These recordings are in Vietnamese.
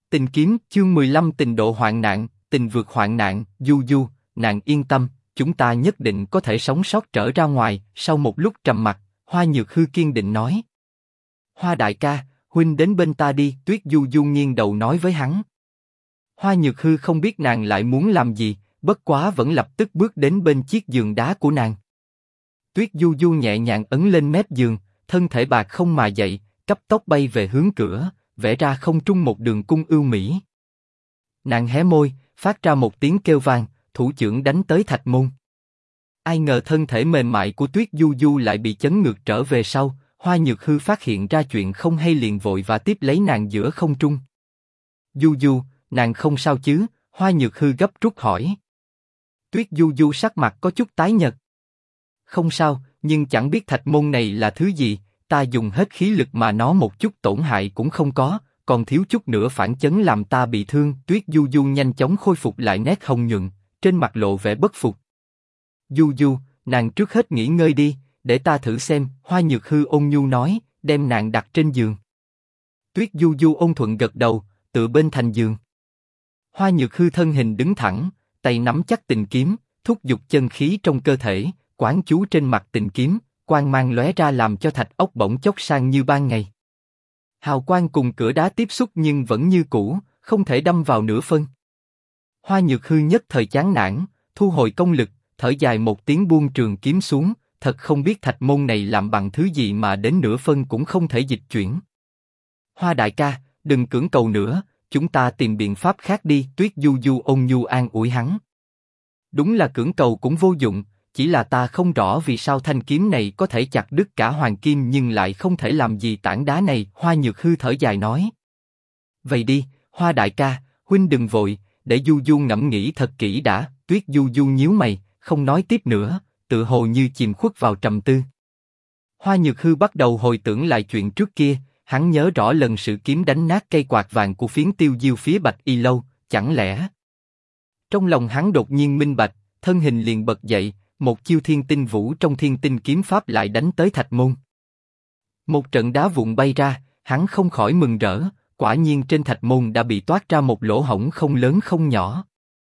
Tình kiếm chương 15 tình độ hoạn nạn, tình vượt hoạn nạn, Du Du, nàng yên tâm, chúng ta nhất định có thể sống sót trở ra ngoài. Sau một lúc trầm mặc, Hoa Nhược Hư kiên định nói. Hoa đại ca, huynh đến bên ta đi. Tuyết Du Du nghiêng đầu nói với hắn. Hoa Nhược Hư không biết nàng lại muốn làm gì, bất quá vẫn lập tức bước đến bên chiếc giường đá của nàng. Tuyết Du Du nhẹ nhàng ấn lên mép giường, thân thể bạc không mà dậy, cấp tốc bay về hướng cửa, vẽ ra không trung một đường cung ưu mỹ. Nàng hé môi, phát ra một tiếng kêu vang, thủ chưởng đánh tới Thạch Môn. Ai ngờ thân thể mềm mại của Tuyết Du Du lại bị chấn ngược trở về sau. Hoa Nhược Hư phát hiện ra chuyện không hay liền vội và tiếp lấy nàng giữa không trung. Du Du, nàng không sao chứ? Hoa Nhược Hư gấp rút hỏi. Tuyết Du Du sắc mặt có chút tái nhợt. Không sao, nhưng chẳng biết Thạch Môn này là thứ gì. Ta dùng hết khí lực mà nó một chút tổn hại cũng không có, còn thiếu chút nữa phản chấn làm ta bị thương. Tuyết Du Du nhanh chóng khôi phục lại nét hồng nhuận, trên mặt lộ vẻ bất phục. Du Du, nàng trước hết nghỉ ngơi đi, để ta thử xem. Hoa Nhược Hư ôn nhu nói, đem nàng đặt trên giường. Tuyết Du Du ôn thuận gật đầu, tựa bên thành giường. Hoa Nhược Hư thân hình đứng thẳng, tay nắm chắc tình kiếm, thúc giục chân khí trong cơ thể, quán chú trên mặt tình kiếm. Quang mang lóe ra làm cho thạch ốc bỗng chốc sang như ban ngày. Hào quang cùng cửa đá tiếp xúc nhưng vẫn như cũ, không thể đâm vào nửa phân. Hoa Nhược Hư nhất thời chán nản, thu hồi công lực, thở dài một tiếng buông trường kiếm xuống. Thật không biết Thạch Môn này làm bằng thứ gì mà đến nửa phân cũng không thể dịch chuyển. Hoa đại ca, đừng cưỡng cầu nữa, chúng ta tìm biện pháp khác đi. Tuyết Du Du ôn nhu an ủi hắn. Đúng là cưỡng cầu cũng vô dụng. Chỉ là ta không rõ vì sao thanh kiếm này có thể chặt đứt cả hoàng kim nhưng lại không thể làm gì tảng đá này. Hoa Nhược Hư thở dài nói. Vậy đi, Hoa đại ca, huynh đừng vội, để Du Du ngẫm nghĩ thật kỹ đã. Tuyết Du Du nhíu mày, không nói tiếp nữa, tự hồ như chìm khuất vào trầm tư. Hoa Nhược Hư bắt đầu hồi tưởng lại chuyện trước kia, hắn nhớ rõ lần sự kiếm đánh nát cây quạt vàng của phiến tiêu diêu phía Bạch Y Lâu, chẳng lẽ? Trong lòng hắn đột nhiên minh bạch, thân hình liền bật dậy. Một chiêu thiên tinh vũ trong thiên tinh kiếm pháp lại đánh tới Thạch Môn. Một trận đá vụn bay ra, hắn không khỏi mừng rỡ, quả nhiên trên Thạch Môn đã bị toát ra một lỗ hổng không lớn không nhỏ.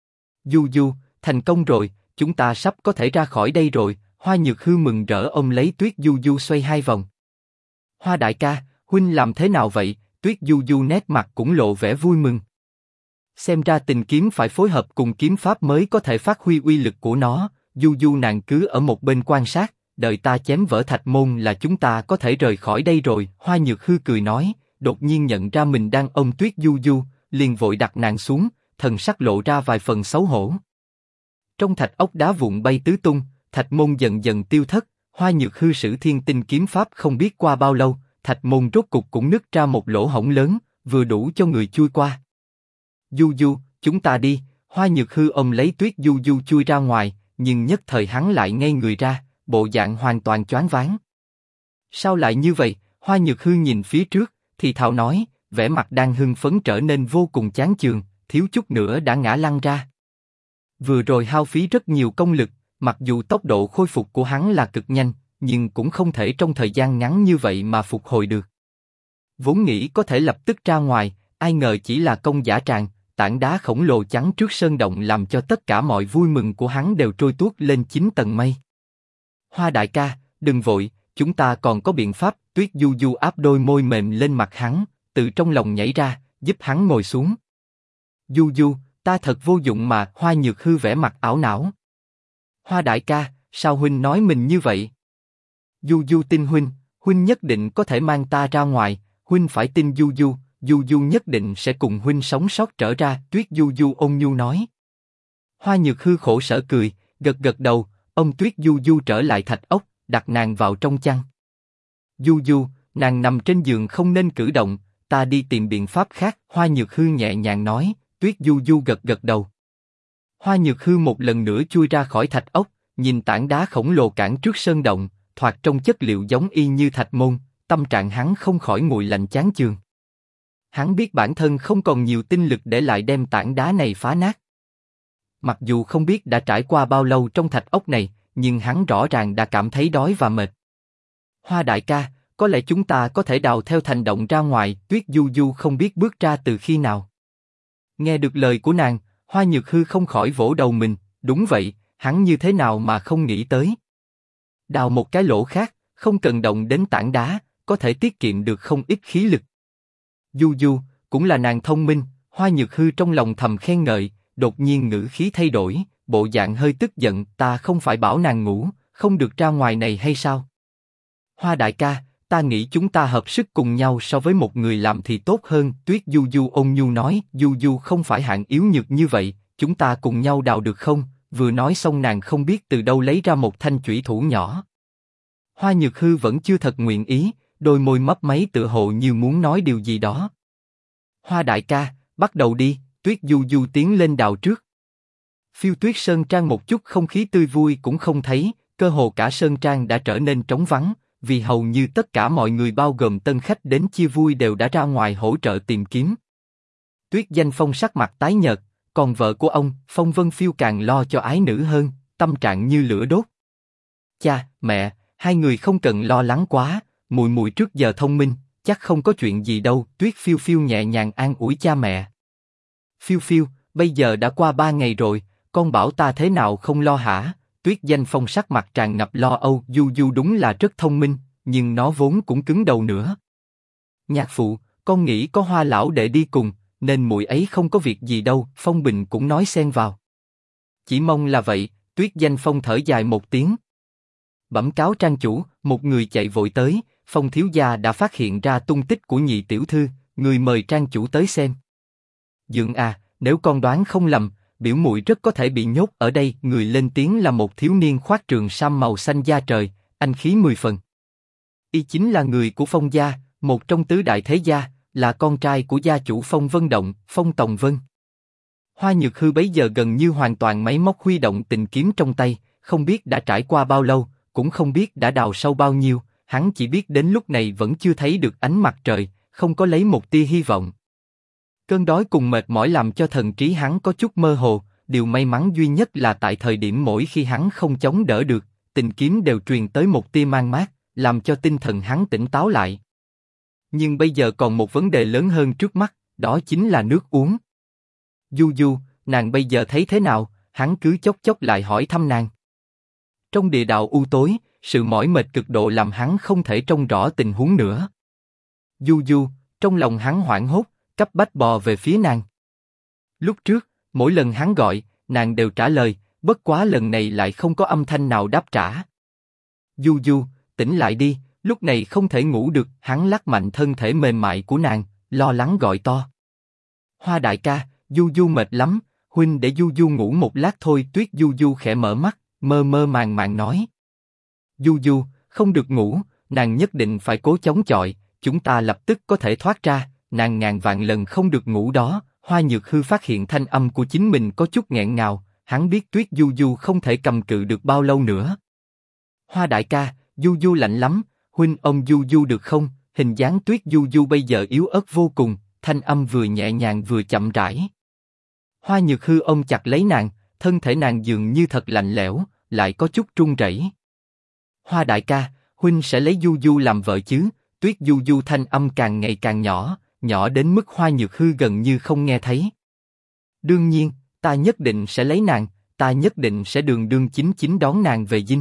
Du Du, thành công rồi, chúng ta sắp có thể ra khỏi đây rồi. Hoa Nhược Hư mừng rỡ ôm lấy Tuyết Du Du xoay hai vòng. Hoa đại ca, huynh làm thế nào vậy? Tuyết Du Du nét mặt cũng lộ vẻ vui mừng. Xem ra tình kiếm phải phối hợp cùng kiếm pháp mới có thể phát huy uy lực của nó. Du Du nàng cứ ở một bên quan sát, đợi ta chém vỡ Thạch Môn là chúng ta có thể rời khỏi đây rồi. Hoa Nhược Hư cười nói, đột nhiên nhận ra mình đang ôm Tuyết Du Du, liền vội đặt nàng xuống, thần sắc lộ ra vài phần xấu hổ. Trong thạch ốc đá vụn bay tứ tung, Thạch Môn dần dần tiêu thất. Hoa Nhược Hư sử thiên tinh kiếm pháp không biết qua bao lâu, Thạch Môn rốt cục cũng nứt ra một lỗ hổng lớn, vừa đủ cho người chui qua. Du Du, chúng ta đi. Hoa Nhược Hư ôm lấy Tuyết Du Du chui ra ngoài. Nhưng nhất thời hắn lại ngây người ra, bộ dạng hoàn toàn choáng váng. Sao lại như vậy? Hoa Nhược Hư nhìn phía trước, thì thào nói, vẻ mặt đang hưng phấn trở nên vô cùng chán chường, thiếu chút nữa đã ngã lăn ra. Vừa rồi hao phí rất nhiều công lực, mặc dù tốc độ khôi phục của hắn là cực nhanh, nhưng cũng không thể trong thời gian ngắn như vậy mà phục hồi được. Vốn nghĩ có thể lập tức ra ngoài, ai ngờ chỉ là công dã tràng. Tảng đá khổng lồ chắn trước sơn động làm cho tất cả mọi vui mừng của hắn đều trôi tuốt lên 9 tầng mây. Hoa đại ca, đừng vội, chúng ta còn có biện pháp. Tuyết Du Du áp đôi môi mềm lên mặt hắn, từ trong lòng nhảy ra, giúp hắn ngồi xuống. Du Du, ta thật vô dụng mà. Hoa Nhược Hư vẻ mặt ảo não. Hoa đại ca, sao huynh nói mình như vậy? Du Du tin huynh, huynh nhất định có thể mang ta ra ngoài, huynh phải tin Du Du. Du Du nhất định sẽ cùng huynh sống sót trở ra. Tuyết Du Du ôn nhu nói. Hoa Nhược Hư khổ sở cười, gật gật đầu, ôm Tuyết Du Du trở lại thạch ốc, đặt nàng vào trong chăn. Du Du, nàng nằm trên giường không nên cử động, ta đi tìm biện pháp khác. Hoa Nhược Hư nhẹ nhàng nói. Tuyết Du Du gật gật đầu. Hoa Nhược Hư một lần nữa chui ra khỏi thạch ốc, nhìn tảng đá khổng lồ cản trước sơn động, thoạt trông chất liệu giống y như Thạch Môn, tâm trạng hắn không khỏi nguội lạnh chán chường. Hắn biết bản thân không còn nhiều tinh lực để lại đem tảng đá này phá nát. Mặc dù không biết đã trải qua bao lâu trong thạch ốc này, nhưng hắn rõ ràng đã cảm thấy đói và mệt. Hoa đại ca, có lẽ chúng ta có thể đào theo thành động ra ngoài. Tuyết Du Du không biết bước ra từ khi nào. Nghe được lời của nàng, Hoa Nhược Hư không khỏi vỗ đầu mình, đúng vậy, hắn như thế nào mà không nghĩ tới. Đào một cái lỗ khác, không cần động đến tảng đá, có thể tiết kiệm được không ít khí lực. Du Du, cũng là nàng thông minh, Hoa Nhược Hư trong lòng thầm khen ngợi, đột nhiên ngữ khí thay đổi, bộ dạng hơi tức giận, ta không phải bảo nàng ngủ, không được ra ngoài này hay sao? Hoa đại ca, ta nghĩ chúng ta hợp sức cùng nhau so với một người làm thì tốt hơn, Tuyết Du Du ôn nhu nói, Du Du không phải hạng yếu nhược như vậy, chúng ta cùng nhau đào được không? Vừa nói xong nàng không biết từ đâu lấy ra một thanh chủy thủ nhỏ. Hoa Nhược Hư vẫn chưa thật nguyện ý, đôi môi mấp máy tựa hồ như muốn nói điều gì đó. Hoa đại ca, bắt đầu đi, Tuyết Du Du tiến lên đào trước. Phiêu Tuyết Sơn Trang một chút không khí tươi vui cũng không thấy, cơ hồ cả Sơn Trang đã trở nên trống vắng, vì hầu như tất cả mọi người bao gồm tân khách đến chia vui đều đã ra ngoài hỗ trợ tìm kiếm. Tuyết Danh Phong sắc mặt tái nhợt, còn vợ của ông, Phong Vân Phiêu càng lo cho ái nữ hơn, tâm trạng như lửa đốt. Cha, mẹ, hai người không cần lo lắng quá, muội muội trước giờ thông minh, chắc không có chuyện gì đâu. Tuyết Phiêu Phiêu nhẹ nhàng an ủi cha mẹ. Phiêu Phiêu, bây giờ đã qua 3 ngày rồi, con bảo ta thế nào không lo hả? Tuyết Danh Phong sắc mặt tràn ngập lo âu. Du Du đúng là rất thông minh, nhưng nó vốn cũng cứng đầu nữa. Nhạc phụ, con nghĩ có Hoa lão đệ đi cùng, nên muội ấy không có việc gì đâu. Phong Bình cũng nói xen vào. Chỉ mong là vậy. Tuyết Danh Phong thở dài một tiếng. Bẩm cáo trang chủ, một người chạy vội tới. Phong thiếu gia đã phát hiện ra tung tích của nhị tiểu thư, người mời trang chủ tới xem. Dượng à, nếu con đoán không lầm, biểu muội rất có thể bị nhốt ở đây. Người lên tiếng là một thiếu niên khoác trường sam màu xanh da trời, anh khí 10 phần. Y chính là người của Phong gia, một trong tứ đại thế gia, là con trai của gia chủ Phong Vân Động, Phong Tòng Vân. Hoa Nhược Hư bấy giờ gần như hoàn toàn máy móc huy động tình kiếm trong tay, không biết đã trải qua bao lâu, cũng không biết đã đào sâu bao nhiêu, hắn chỉ biết đến lúc này vẫn chưa thấy được ánh mặt trời, không có lấy một tia hy vọng. Cơn đói cùng mệt mỏi làm cho thần trí hắn có chút mơ hồ, điều may mắn duy nhất là tại thời điểm mỗi khi hắn không chống đỡ được, tình kiếm đều truyền tới một tia mang mát, làm cho tinh thần hắn tỉnh táo lại. Nhưng bây giờ còn một vấn đề lớn hơn trước mắt, đó chính là nước uống. Du Du, nàng bây giờ thấy thế nào? Hắn cứ chốc chốc lại hỏi thăm nàng. Trong địa đạo u tối, sự mỏi mệt cực độ làm hắn không thể trông rõ tình huống nữa. Du Du, trong lòng hắn hoảng hốt, cấp bách bò về phía nàng. Lúc trước, mỗi lần hắn gọi, nàng đều trả lời, bất quá lần này lại không có âm thanh nào đáp trả. Du Du, tỉnh lại đi, lúc này không thể ngủ được. Hắn lắc mạnh thân thể mềm mại của nàng, lo lắng gọi to. Hoa đại ca, Du Du mệt lắm, huynh để Du Du ngủ một lát thôi. Tuyết Du Du khẽ mở mắt, mơ mơ màng màng nói. Du Du, không được ngủ, nàng nhất định phải cố chống chọi, chúng ta lập tức có thể thoát ra. Nàng ngàn vạn lần không được ngủ đó. Hoa Nhược Hư phát hiện thanh âm của chính mình có chút nghẹn ngào, hắn biết Tuyết Du Du không thể cầm cự được bao lâu nữa. Hoa đại ca, Du Du lạnh lắm, huynh ôm Du Du được không? Hình dáng Tuyết Du Du bây giờ yếu ớt vô cùng, thanh âm vừa nhẹ nhàng vừa chậm rãi. Hoa Nhược Hư ôm chặt lấy nàng, thân thể nàng dường như thật lạnh lẽo, lại có chút run rẩy. Hoa đại ca, huynh sẽ lấy Du Du làm vợ chứ? Tuyết Du Du thanh âm càng ngày càng nhỏ, nhỏ đến mức Hoa Nhược Hư gần như không nghe thấy. Đương nhiên, ta nhất định sẽ lấy nàng, ta nhất định sẽ đường đường chính chính đón nàng về dinh.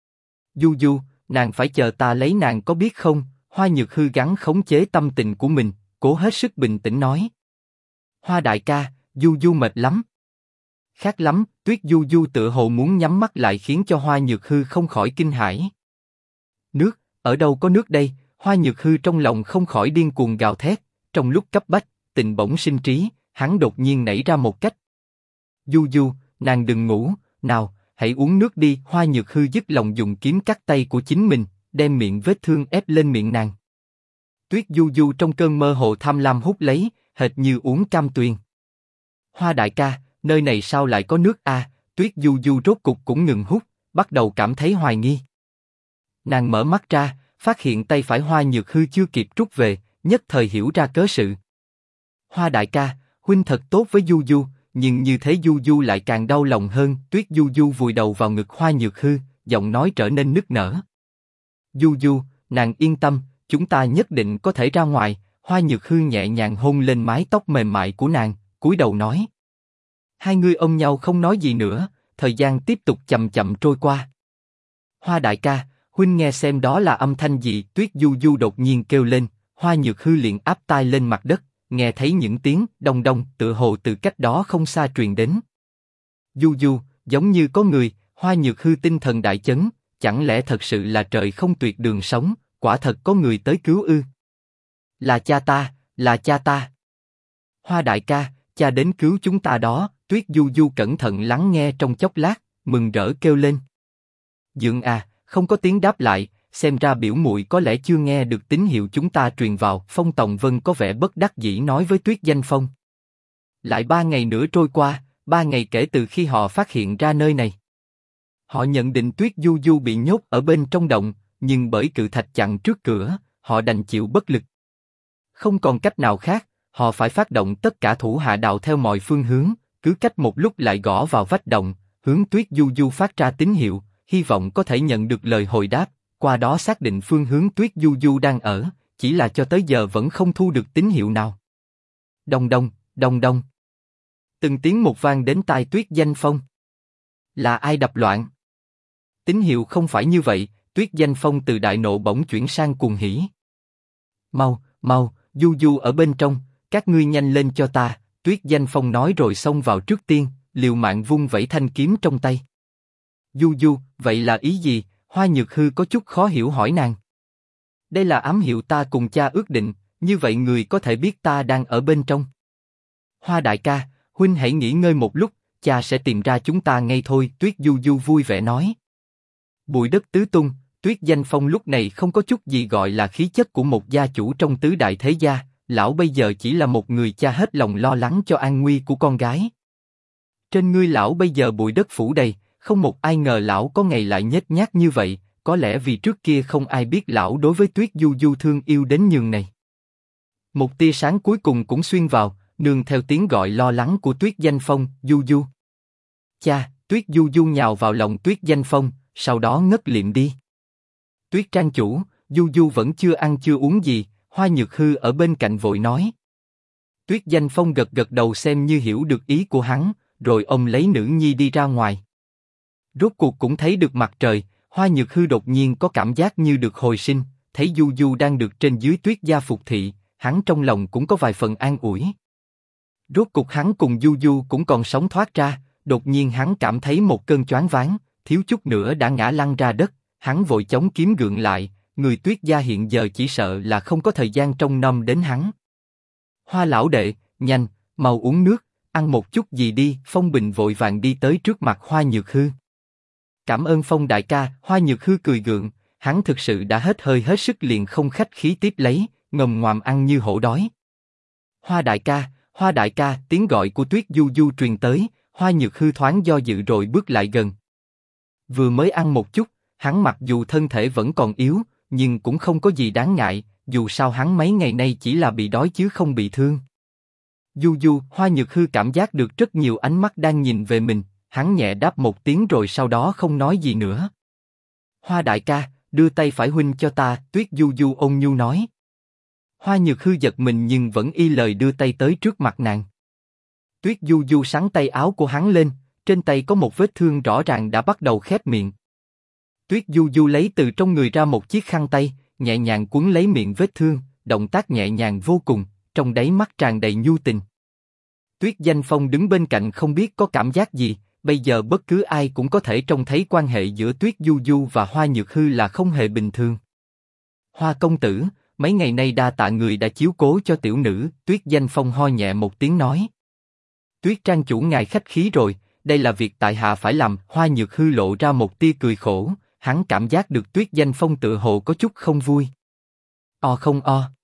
Du Du, nàng phải chờ ta lấy nàng có biết không? Hoa Nhược Hư gắng khống chế tâm tình của mình, cố hết sức bình tĩnh nói. Hoa đại ca, Du Du mệt lắm. Khát lắm. Tuyết Du Du tựa hồ muốn nhắm mắt lại khiến cho Hoa Nhược Hư không khỏi kinh hãi. Nước, ở đâu có nước đây? Hoa Nhược Hư trong lòng không khỏi điên cuồng gào thét. Trong lúc cấp bách, tình bỗng sinh trí, hắn đột nhiên nảy ra một cách. Du Du, nàng đừng ngủ, nào, hãy uống nước đi. Hoa Nhược Hư dứt lòng dùng kiếm cắt tay của chính mình, đem miệng vết thương ép lên miệng nàng. Tuyết Du Du trong cơn mơ hồ tham lam hút lấy, hệt như uống cam tuyền. Hoa đại ca, nơi này sao lại có nước a? Tuyết Du Du rốt cục cũng ngừng hút, bắt đầu cảm thấy hoài nghi. Nàng mở mắt ra, phát hiện tay phải Hoa Nhược Hư chưa kịp rút về, nhất thời hiểu ra cớ sự. Hoa đại ca, huynh thật tốt với Du Du, nhưng như thế Du Du lại càng đau lòng hơn. Tuyết Du Du vùi đầu vào ngực Hoa Nhược Hư, giọng nói trở nên nức nở. Du Du, nàng yên tâm, chúng ta nhất định có thể ra ngoài. Hoa Nhược Hư nhẹ nhàng hôn lên mái tóc mềm mại của nàng, cúi đầu nói. Hai người ôm nhau không nói gì nữa, thời gian tiếp tục chậm chậm trôi qua. Hoa đại ca, huynh nghe xem đó là âm thanh gì? Tuyết Du Du đột nhiên kêu lên, Hoa Nhược Hư liền áp tai lên mặt đất, nghe thấy những tiếng đông đông tựa hồ từ cách đó không xa truyền đến. Du Du, giống như có người. Hoa Nhược Hư tinh thần đại chấn, chẳng lẽ thật sự là trời không tuyệt đường sống, quả thật có người tới cứu ư? Là cha ta, là cha ta. Hoa đại ca, cha đến cứu chúng ta đó. Tuyết Du Du cẩn thận lắng nghe trong chốc lát, mừng rỡ kêu lên. Dượng à, không có tiếng đáp lại, xem ra biểu muội có lẽ chưa nghe được tín hiệu chúng ta truyền vào. Phong Tòng Vân có vẻ bất đắc dĩ nói với Tuyết Danh Phong. Lại 3 ngày nữa trôi qua, 3 ngày kể từ khi họ phát hiện ra nơi này. Họ nhận định Tuyết Du Du bị nhốt ở bên trong động, nhưng bởi cự thạch chặn trước cửa, họ đành chịu bất lực. Không còn cách nào khác, họ phải phát động tất cả thủ hạ đào theo mọi phương hướng, cứ cách một lúc lại gõ vào vách động, hướng Tuyết Du Du phát ra tín hiệu, hy vọng có thể nhận được lời hồi đáp, qua đó xác định phương hướng Tuyết Du Du đang ở, chỉ là cho tới giờ vẫn không thu được tín hiệu nào. Đông đông, đông đông. Từng tiếng một vang đến tai Tuyết Danh Phong. Là ai đập loạn? Tín hiệu không phải như vậy. Tuyết Danh Phong từ đại nộ bỗng chuyển sang cuồng hỉ. Mau, mau, Du Du ở bên trong, các ngươi nhanh lên cho ta. Tuyết Danh Phong nói rồi xông vào trước tiên, liều mạng vung vẩy thanh kiếm trong tay. Du Du, vậy là ý gì? Hoa Nhược Hư có chút khó hiểu hỏi nàng. Đây là ám hiệu ta cùng cha ước định, như vậy người có thể biết ta đang ở bên trong. Hoa đại ca, huynh hãy nghỉ ngơi một lúc, cha sẽ tìm ra chúng ta ngay thôi. Tuyết Du Du vui vẻ nói. Bụi đất tứ tung, Tuyết Danh Phong lúc này không có chút gì gọi là khí chất của một gia chủ trong tứ đại thế gia, lão bây giờ chỉ là một người cha hết lòng lo lắng cho an nguy của con gái. Trên người lão bây giờ bụi đất phủ đầy, không một ai ngờ lão có ngày lại nhếch nhác như vậy, có lẽ vì trước kia không ai biết lão đối với Tuyết Du Du thương yêu đến nhường này. Một tia sáng cuối cùng cũng xuyên vào, nương theo tiếng gọi lo lắng của Tuyết Danh Phong, Du Du. Cha, Tuyết Du Du nhào vào lòng Tuyết Danh Phong, sau đó ngất liệm đi. Tuyết Trang chủ, Du Du vẫn chưa ăn chưa uống gì, Hoa Nhược Hư ở bên cạnh vội nói. Tuyết Danh Phong gật gật đầu xem như hiểu được ý của hắn, rồi ông lấy nữ nhi đi ra ngoài. Rốt cuộc cũng thấy được mặt trời, Hoa Nhược Hư đột nhiên có cảm giác như được hồi sinh, thấy Du Du đang được trên dưới Tuyết gia phục thị, hắn trong lòng cũng có vài phần an ủi. Rốt cuộc hắn cùng Du Du cũng còn sống thoát ra, đột nhiên hắn cảm thấy một cơn choáng váng, thiếu chút nữa đã ngã lăn ra đất, hắn vội chống kiếm gượng lại, người Tuyết gia hiện giờ chỉ sợ là không có thời gian trông nom đến hắn. Hoa lão đệ, nhanh, mau uống nước, ăn một chút gì đi. Phong Bình vội vàng đi tới trước mặt Hoa Nhược Hư. Cảm ơn Phong đại ca. Hoa Nhược Hư cười gượng, hắn thực sự đã hết hơi hết sức liền không khách khí tiếp lấy, ngồm ngoàm ăn như hổ đói. Hoa đại ca, tiếng gọi của Tuyết Du Du truyền tới, Hoa Nhược Hư thoáng do dự rồi bước lại gần. Vừa mới ăn một chút, hắn mặc dù thân thể vẫn còn yếu, nhưng cũng không có gì đáng ngại, dù sao hắn mấy ngày nay chỉ là bị đói chứ không bị thương. Du Du, Hoa Nhược Hư cảm giác được rất nhiều ánh mắt đang nhìn về mình, hắn nhẹ đáp một tiếng rồi sau đó không nói gì nữa. Hoa đại ca, đưa tay phải huynh cho ta. Tuyết Du Du ôn nhu nói. Hoa Nhược Hư giật mình nhưng vẫn y lời đưa tay tới trước mặt nàng. Tuyết Du Du sắn tay áo của hắn lên, trên tay có một vết thương rõ ràng đã bắt đầu khép miệng. Tuyết Du Du lấy từ trong người ra một chiếc khăn tay, nhẹ nhàng quấn lấy miệng vết thương, động tác nhẹ nhàng vô cùng, trong đáy mắt tràn đầy nhu tình. Tuyết Danh Phong đứng bên cạnh không biết có cảm giác gì, bây giờ bất cứ ai cũng có thể trông thấy quan hệ giữa Tuyết Du Du và Hoa Nhược Hư là không hề bình thường. Hoa công tử, mấy ngày nay đa tạ người đã chiếu cố cho tiểu nữ. Tuyết Danh Phong ho nhẹ một tiếng nói. Tuyết Trang chủ ngài khách khí rồi, đây là việc tại hạ phải làm. Hoa Nhược Hư lộ ra một tia cười khổ, hắn cảm giác được Tuyết Danh Phong tựa hồ có chút không vui. Không o.